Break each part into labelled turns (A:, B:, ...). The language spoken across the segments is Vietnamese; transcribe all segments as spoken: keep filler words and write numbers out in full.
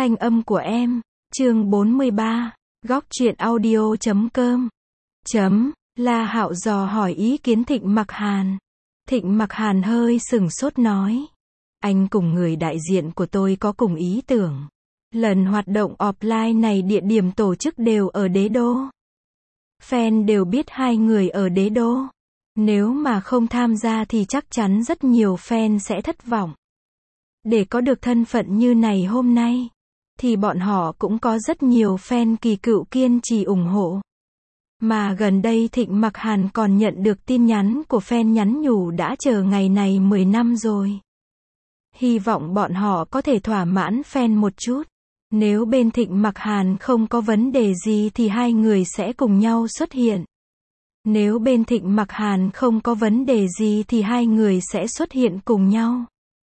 A: thanh âm của em. Chương bốn mươi ba. Góc truyện audio chấm com. Chấm. La Hạo dò hỏi ý kiến Thịnh Mặc Hàn. Thịnh Mặc Hàn hơi sừng sốt nói. Anh cùng người đại diện của tôi có cùng ý tưởng. Lần hoạt động offline này địa điểm tổ chức đều ở Đế Đô. Fan đều biết hai người ở Đế Đô. Nếu mà không tham gia thì chắc chắn rất nhiều fan sẽ thất vọng. Để có được thân phận như này hôm nay, thì bọn họ cũng có rất nhiều fan kỳ cựu kiên trì ủng hộ. Mà gần đây Thịnh Mặc Hàn còn nhận được tin nhắn của fan nhắn nhủ đã chờ ngày này mười năm rồi. Hy vọng bọn họ có thể thỏa mãn fan một chút. Nếu bên Thịnh Mặc Hàn không có vấn đề gì thì hai người sẽ cùng nhau xuất hiện. Nếu bên Thịnh Mặc Hàn không có vấn đề gì thì hai người sẽ xuất hiện cùng nhau.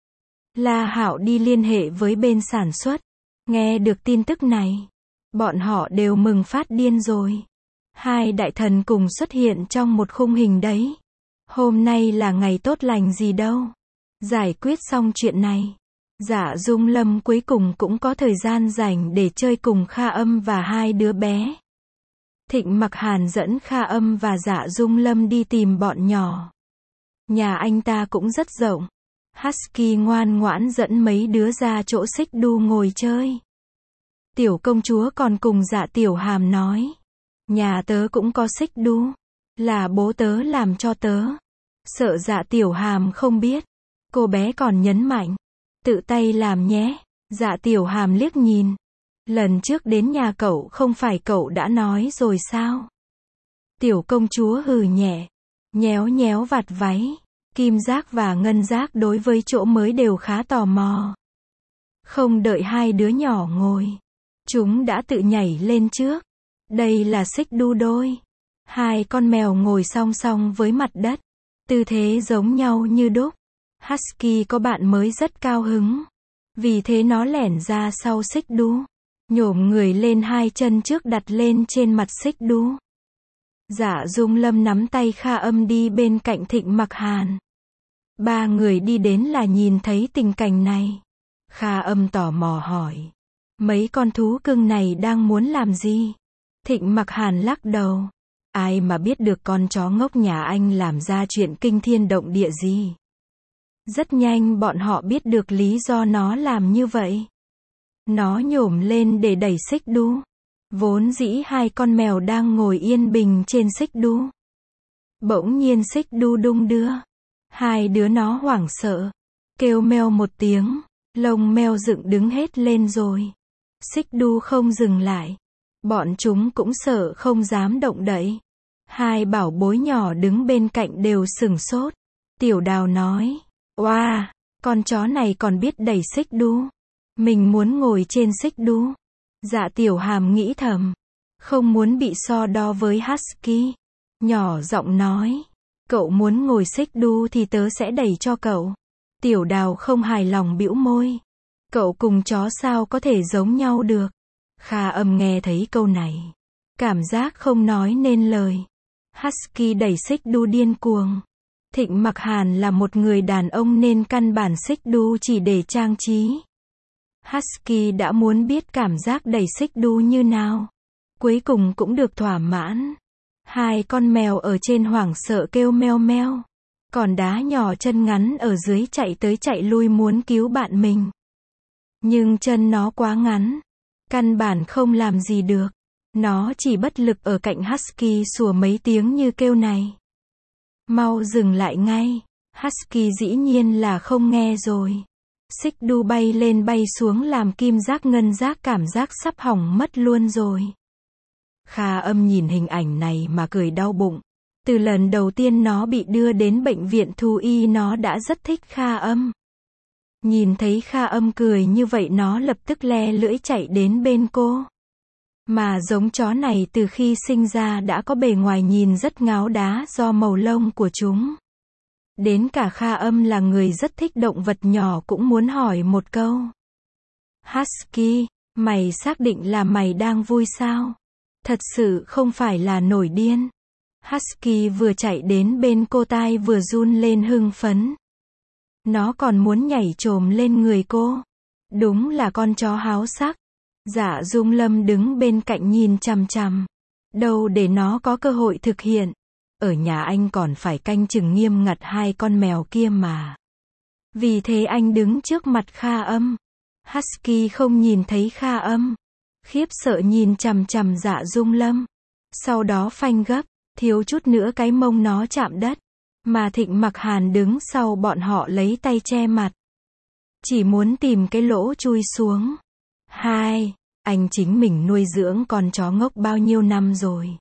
A: La Hạo đi liên hệ với bên sản xuất. Nghe được tin tức này, bọn họ đều mừng phát điên rồi. Hai đại thần cùng xuất hiện trong một khung hình đấy. Hôm nay là ngày tốt lành gì đâu. Giải quyết xong chuyện này, Dạ Dung Lâm cuối cùng cũng có thời gian rảnh để chơi cùng Kha Âm và hai đứa bé. Thịnh Mặc Hàn dẫn Kha Âm và Dạ Dung Lâm đi tìm bọn nhỏ. Nhà anh ta cũng rất rộng. Husky ngoan ngoãn dẫn mấy đứa ra chỗ xích đu ngồi chơi. Tiểu công chúa còn cùng Dạ Tiểu Hàm nói. Nhà tớ cũng có xích đu. Là bố tớ làm cho tớ. Sợ Dạ Tiểu Hàm không biết. Cô bé còn nhấn mạnh. Tự tay làm nhé. Dạ Tiểu Hàm liếc nhìn. Lần trước đến nhà cậu không phải cậu đã nói rồi sao? Tiểu công chúa hừ nhẹ. Nhéo nhéo vạt váy. Kim Giác và Ngân Giác đối với chỗ mới đều khá tò mò. Không đợi hai đứa nhỏ ngồi, chúng đã tự nhảy lên trước. Đây là xích đu đôi. Hai con mèo ngồi song song với mặt đất. Tư thế giống nhau như đúc. Husky có bạn mới rất cao hứng. Vì thế nó lẻn ra sau xích đu. Nhổm người lên hai chân trước đặt lên trên mặt xích đu. Dạ Dung Lâm nắm tay Kha Âm đi bên cạnh Thịnh Mặc Hàn. Ba người đi đến là nhìn thấy tình cảnh này. Kha Âm tò mò hỏi. Mấy con thú cưng này đang muốn làm gì? Thịnh Mặc Hàn lắc đầu. Ai mà biết được con chó ngốc nhà anh làm ra chuyện kinh thiên động địa gì. Rất nhanh bọn họ biết được lý do nó làm như vậy. Nó nhổm lên để đẩy xích đu. Vốn dĩ hai con mèo đang ngồi yên bình trên xích đu. Bỗng nhiên xích đu đung đưa. Hai đứa nó hoảng sợ. Kêu meo một tiếng. Lông meo dựng đứng hết lên rồi. Xích đu không dừng lại. Bọn chúng cũng sợ không dám động đậy. Hai bảo bối nhỏ đứng bên cạnh đều sửng sốt. Tiểu Đào nói. Oa, wow, con chó này còn biết đẩy xích đu. Mình muốn ngồi trên xích đu. Dạ Tiểu Hàm nghĩ thầm. Không muốn bị so đo với Husky. Nhỏ giọng nói. Cậu muốn ngồi xích đu thì tớ sẽ đẩy cho cậu. Tiểu Đào không hài lòng bĩu môi. Cậu cùng chó sao có thể giống nhau được. Kha Âm nghe thấy câu này. Cảm giác không nói nên lời. Husky đẩy xích đu điên cuồng. Thịnh Mặc Hàn là một người đàn ông nên căn bản xích đu chỉ để trang trí. Husky đã muốn biết cảm giác đẩy xích đu như nào. Cuối cùng cũng được thỏa mãn. Hai con mèo ở trên hoảng sợ kêu meo meo. Còn đá nhỏ chân ngắn ở dưới chạy tới chạy lui muốn cứu bạn mình. Nhưng chân nó quá ngắn. Căn bản không làm gì được. Nó chỉ bất lực ở cạnh Husky sủa mấy tiếng như kêu này. Mau dừng lại ngay. Husky dĩ nhiên là không nghe rồi. Xích đu bay lên bay xuống làm Kim Giác Ngân Giác cảm giác sắp hỏng mất luôn rồi. Kha Âm nhìn hình ảnh này mà cười đau bụng. Từ lần đầu tiên nó bị đưa đến bệnh viện thú y nó đã rất thích Kha Âm. Nhìn thấy Kha Âm cười như vậy nó lập tức le lưỡi chạy đến bên cô. Mà giống chó này từ khi sinh ra đã có bề ngoài nhìn rất ngáo đá do màu lông của chúng. Đến cả Kha Âm là người rất thích động vật nhỏ cũng muốn hỏi một câu. Husky, mày xác định là mày đang vui sao? Thật sự không phải là nổi điên. Husky vừa chạy đến bên cô tai vừa run lên hưng phấn. Nó còn muốn nhảy chồm lên người cô. Đúng là con chó háo sắc. Dạ Dung Lâm đứng bên cạnh nhìn chằm chằm. Đâu để nó có cơ hội thực hiện. Ở nhà anh còn phải canh chừng nghiêm ngặt hai con mèo kia mà. Vì thế anh đứng trước mặt Kha Âm. Husky không nhìn thấy Kha Âm. Khiếp sợ nhìn chằm chằm Dạ Dung Lâm. Sau đó phanh gấp, thiếu chút nữa cái mông nó chạm đất. Mà Thịnh Mặc Hàn đứng sau bọn họ lấy tay che mặt. Chỉ muốn tìm cái lỗ chui xuống. Hai, anh chính mình nuôi dưỡng con chó ngốc bao nhiêu năm rồi.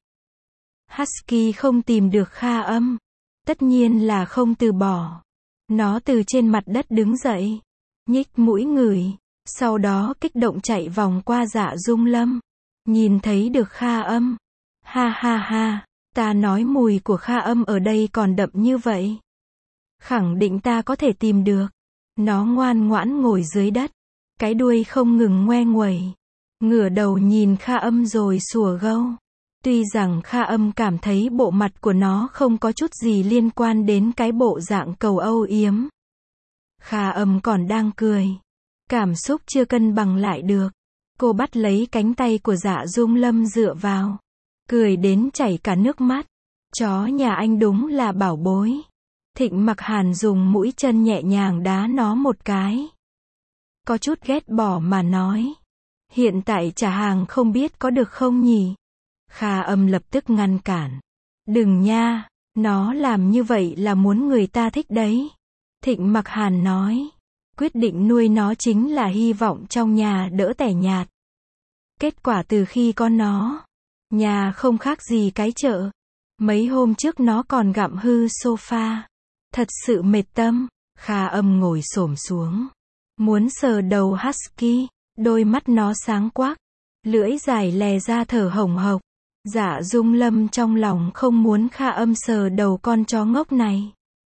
A: Husky không tìm được Kha Âm. Tất nhiên là không từ bỏ. Nó từ trên mặt đất đứng dậy. Nhích mũi ngửi. Sau đó kích động chạy vòng qua Dạ Dung Lâm. Nhìn thấy được Kha Âm. Ha ha ha, ta nói mùi của Kha Âm ở đây còn đậm như vậy. Khẳng định ta có thể tìm được. Nó ngoan ngoãn ngồi dưới đất. Cái đuôi không ngừng ngoe nguẩy. Ngửa đầu nhìn Kha Âm rồi sủa gâu. Tuy rằng Kha Âm cảm thấy bộ mặt của nó không có chút gì liên quan đến cái bộ dạng cầu âu yếm. Kha Âm còn đang cười. Cảm xúc chưa cân bằng lại được. Cô bắt lấy cánh tay của Dạ Dung Lâm dựa vào. Cười đến chảy cả nước mắt. Chó nhà anh đúng là bảo bối. Thịnh Mặc Hàn dùng mũi chân nhẹ nhàng đá nó một cái. Có chút ghét bỏ mà nói. Hiện tại trả hàng không biết có được không nhỉ? Kha Âm lập tức ngăn cản. Đừng nha, nó làm như vậy là muốn người ta thích đấy. Thịnh Mặc Hàn nói. Quyết định nuôi nó chính là hy vọng trong nhà đỡ tẻ nhạt. Kết quả từ khi có nó, nhà không khác gì cái chợ. Mấy hôm trước nó còn gặm hư sofa. Thật sự mệt tâm. Kha Âm ngồi xổm xuống. Muốn sờ đầu Husky. Đôi mắt nó sáng quắc. Lưỡi dài lè ra thở hồng hộc. Dạ Dung Lâm trong lòng không muốn Kha Âm sờ đầu con chó ngốc này.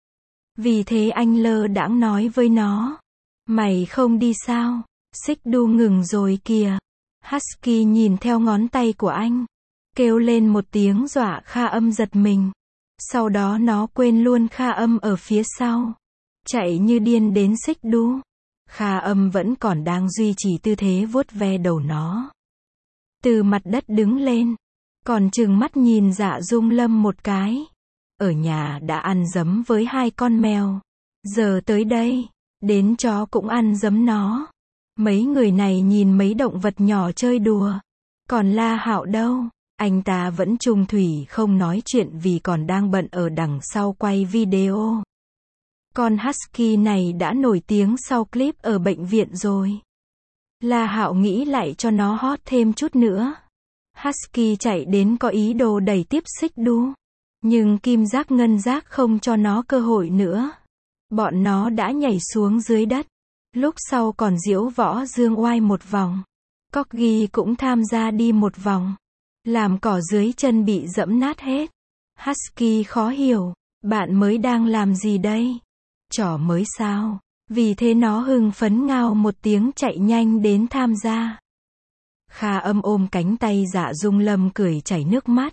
A: Vì thế anh lơ đãng nói với nó. Mày không đi sao? Xích đu ngừng rồi kìa. Husky nhìn theo ngón tay của anh. Kêu lên một tiếng dọa Kha Âm giật mình. Sau đó nó quên luôn Kha Âm ở phía sau. Chạy như điên đến xích đu. Kha Âm vẫn còn đang duy trì tư thế vuốt ve đầu nó. Từ mặt đất đứng lên. Còn trừng mắt nhìn Dạ Dung Lâm một cái. Ở nhà đã ăn dấm với hai con mèo. Giờ tới đây. Đến chó cũng ăn dấm nó. Mấy người này nhìn mấy động vật nhỏ chơi đùa. Còn La Hạo đâu? Anh ta vẫn trung thủy không nói chuyện vì còn đang bận ở đằng sau quay video. Con Husky này đã nổi tiếng sau clip ở bệnh viện rồi. La Hạo nghĩ lại cho nó hot thêm chút nữa. Husky chạy đến có ý đồ đẩy tiếp xích đu. Nhưng Kim Giác Ngân Giác không cho nó cơ hội nữa. Bọn nó đã nhảy xuống dưới đất. Lúc sau còn diễu võ dương oai một vòng. Corgi cũng tham gia đi một vòng. Làm cỏ dưới chân bị dẫm nát hết. Husky khó hiểu. Bạn mới đang làm gì đây? Trò mới sao? Vì thế nó hưng phấn ngao một tiếng chạy nhanh đến tham gia. Kha Âm ôm cánh tay Dạ Dung Lâm cười chảy nước mắt.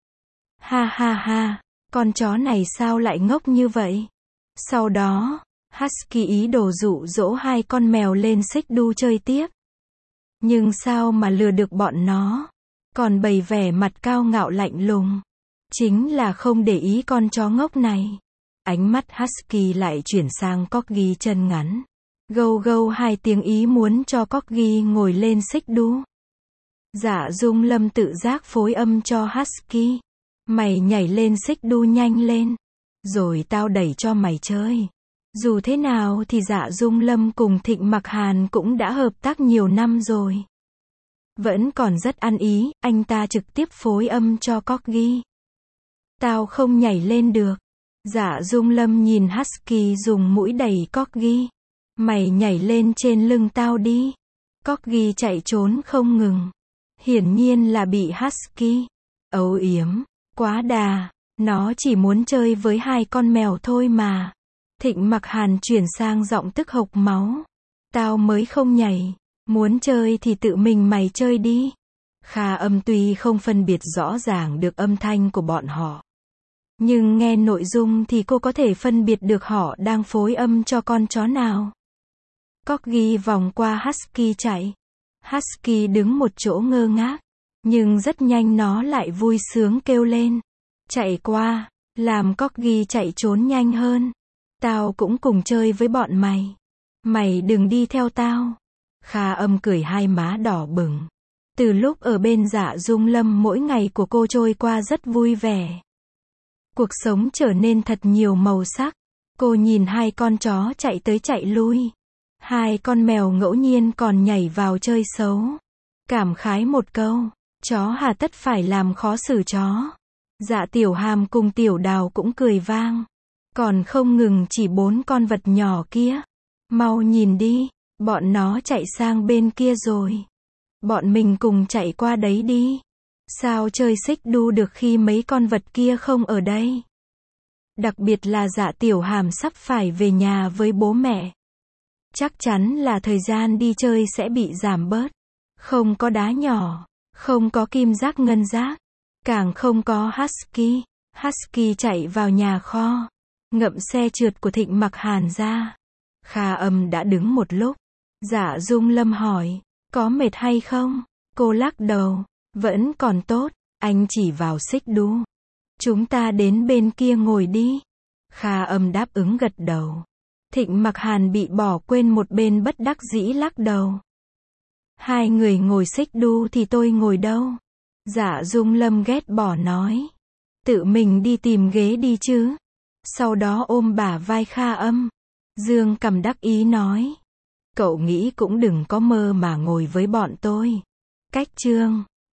A: Ha ha ha, con chó này sao lại ngốc như vậy? Sau đó, Husky ý đồ dụ dỗ hai con mèo lên xích đu chơi tiếp. Nhưng sao mà lừa được bọn nó? Còn bày vẻ mặt cao ngạo lạnh lùng. Chính là không để ý con chó ngốc này. Ánh mắt Husky lại chuyển sang Corgi chân ngắn. Gâu gâu hai tiếng ý muốn cho Corgi ngồi lên xích đu. Dạ Dung Lâm tự giác phối âm cho Husky. Mày nhảy lên xích đu nhanh lên. Rồi tao đẩy cho mày chơi. Dù thế nào thì Dạ Dung Lâm cùng Thịnh Mặc Hàn cũng đã hợp tác nhiều năm rồi. Vẫn còn rất ăn ý, anh ta trực tiếp phối âm cho Corgi. Tao không nhảy lên được. Dạ Dung Lâm nhìn Husky dùng mũi đẩy Corgi. Mày nhảy lên trên lưng tao đi. Corgi chạy trốn không ngừng. Hiển nhiên là bị Husky âu yếm quá đà. Nó chỉ muốn chơi với hai con mèo thôi mà. Thịnh Mặc Hàn chuyển sang giọng tức hộc máu. Tao mới không nhảy. Muốn chơi thì tự mình mày chơi đi. Kha Âm tuy không phân biệt rõ ràng được âm thanh của bọn họ. Nhưng nghe nội dung thì cô có thể phân biệt được họ đang phối âm cho con chó nào. Corgi vòng qua Husky chạy. Husky đứng một chỗ ngơ ngác, nhưng rất nhanh nó lại vui sướng kêu lên. Chạy qua, làm Corgi chạy trốn nhanh hơn. Tao cũng cùng chơi với bọn mày. Mày đừng đi theo tao. Kha Âm cười hai má đỏ bừng. Từ lúc ở bên Dạ Dung Lâm mỗi ngày của cô trôi qua rất vui vẻ. Cuộc sống trở nên thật nhiều màu sắc. Cô nhìn hai con chó chạy tới chạy lui. Hai con mèo ngẫu nhiên còn nhảy vào chơi xấu. Cảm khái một câu, chó hà tất phải làm khó xử chó. Dạ Tiểu Hàm cùng Tiểu Đào cũng cười vang. Còn không ngừng chỉ bốn con vật nhỏ kia. Mau nhìn đi, bọn nó chạy sang bên kia rồi. Bọn mình cùng chạy qua đấy đi. Sao chơi xích đu được khi mấy con vật kia không ở đây? Đặc biệt là Dạ Tiểu Hàm sắp phải về nhà với bố mẹ. Chắc chắn là thời gian đi chơi sẽ bị giảm bớt. Không có đá nhỏ, không có kim giác ngân giác, càng không có Husky. Husky chạy vào nhà kho, ngậm xe trượt của Thịnh Mặc Hàn ra. Kha Âm đã đứng một lúc. Dạ Dung Lâm hỏi, có mệt hay không? Cô lắc đầu, vẫn còn tốt, anh chỉ vào xích đu. Chúng ta đến bên kia ngồi đi. Kha Âm đáp ứng gật đầu. Thịnh Mặc Hàn bị bỏ quên một bên bất đắc dĩ lắc đầu. Hai người ngồi xích đu thì tôi ngồi đâu? Dạ Dung Lâm ghét bỏ nói. Tự mình đi tìm ghế đi chứ. Sau đó ôm bả vai Kha Âm. Dương Cầm đắc ý nói. Cậu nghĩ cũng đừng có mơ mà ngồi với bọn tôi. Cách chương